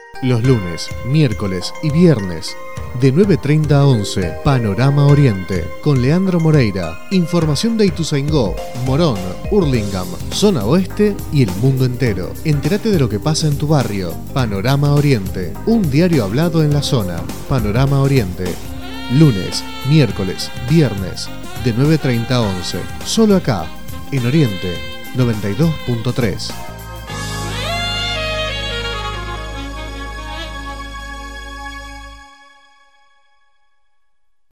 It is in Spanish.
Los lunes, miércoles y viernes, de 9:30 a 11, Panorama Oriente, con Leandro Moreira. Información de Ituzaingó, Morón, Hurlingham, Zona Oeste y el mundo entero. Entérate de lo que pasa en tu barrio. Panorama Oriente, un diario hablado en la zona. Panorama Oriente, lunes, miércoles, viernes, de 9:30 a 11. Solo acá, en Oriente 92.3.